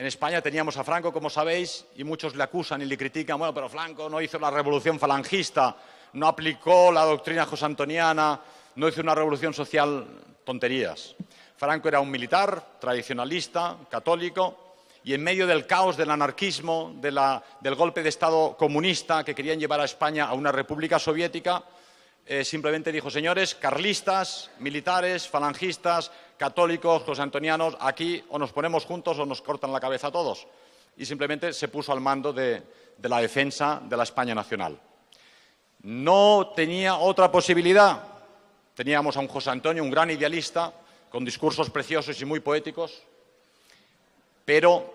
En España teníamos a Franco, como sabéis, y muchos le acusan y le critican, bueno, pero Franco no hizo la revolución falangista, no aplicó la doctrina josantoniana, no hizo una revolución social, tonterías. Franco era un militar, tradicionalista, católico, y en medio del caos, del anarquismo, del golpe de Estado comunista que querían llevar a España a una república soviética, simplemente dijo, señores, carlistas, militares, falangistas, católicos, josantonianos, aquí o nos ponemos juntos o nos cortan la cabeza a todos. Y simplemente se puso al mando de la defensa de la España nacional. No tenía otra posibilidad. Teníamos a un José Antonio, un gran idealista, con discursos preciosos y muy poéticos, pero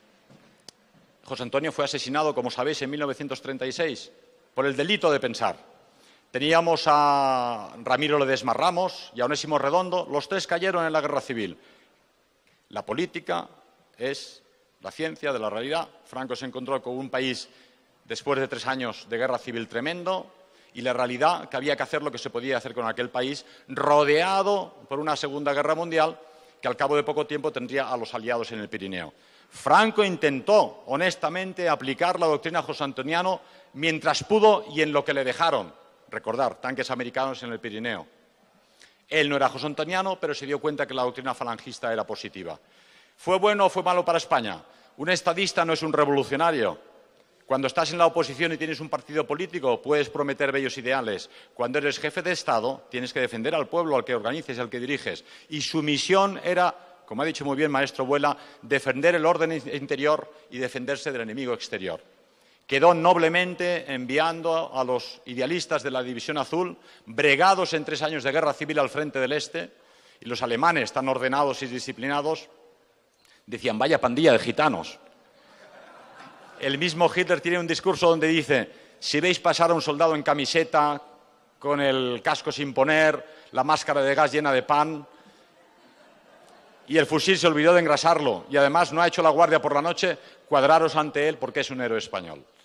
José Antonio fue asesinado, como sabéis, en 1936 por el delito de pensar. Teníamos a Ramiro Ledesma Ramos y a Onésimo Redondo, los tres cayeron en la guerra civil. La política es la ciencia de la realidad. Franco se encontró con un país, después de 3 años de guerra civil tremendo, y la realidad que había que hacer lo que se podía hacer con aquel país, rodeado por una Segunda Guerra Mundial que al cabo de poco tiempo tendría a los aliados en el Pirineo. Franco intentó, honestamente, aplicar la doctrina josantoniana mientras pudo y en lo que le dejaron. Recordar, tanques americanos en el Pirineo. Él no era josantoniano, pero se dio cuenta que la doctrina falangista era positiva. ¿Fue bueno o fue malo para España? Un estadista no es un revolucionario. Cuando estás en la oposición y tienes un partido político, puedes prometer bellos ideales. Cuando eres jefe de Estado, tienes que defender al pueblo, al que organices, al que diriges. Y su misión era, como ha dicho muy bien maestro Vuela, defender el orden interior y defenderse del enemigo exterior. Quedó noblemente enviando a los idealistas de la División Azul, bregados en 3 años de guerra civil al frente del Este, y los alemanes, tan ordenados y disciplinados, decían, vaya pandilla de gitanos. El mismo Hitler tiene un discurso donde dice, si veis pasar a un soldado en camiseta, con el casco sin poner, la máscara de gas llena de pan, y el fusil se olvidó de engrasarlo, y además no ha hecho la guardia por la noche, cuadraros ante él porque es un héroe español.